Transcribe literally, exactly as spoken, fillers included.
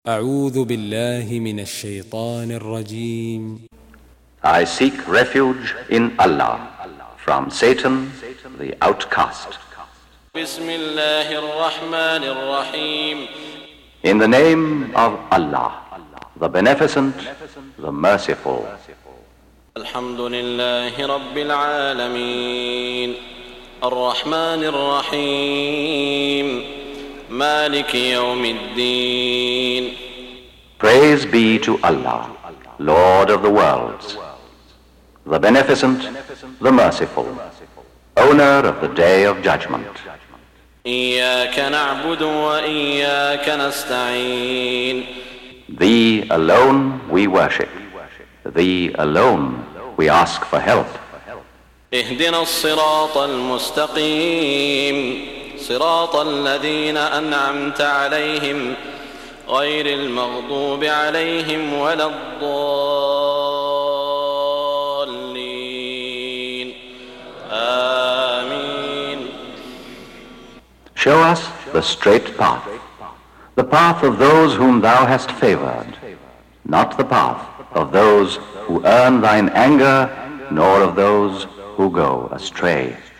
أعوذ بالله من الشيطان الرجيم. I seek refuge in Allah from Satan, the outcast. بسم الله الرحمن الرحيم. In the name of Allah, the Beneficent, the Merciful. الحمد لله رب العالمين الرحمن الرحيم مالك يوم الدين. Praise be to Allah, Lord of the worlds, the Beneficent, the Merciful, owner of the Day of Judgment. إياك نعبد وإياك نستعين. Thee alone we worship. Thee alone we ask for help. اهدنا الصراط المستقيم صراط الذين أنعمت عليهم غير المغضوب عليهم ولا الضالين آمين. Show us the straight path, the path of those whom thou hast favored, not the path of those who earn thine anger, nor of those who go astray.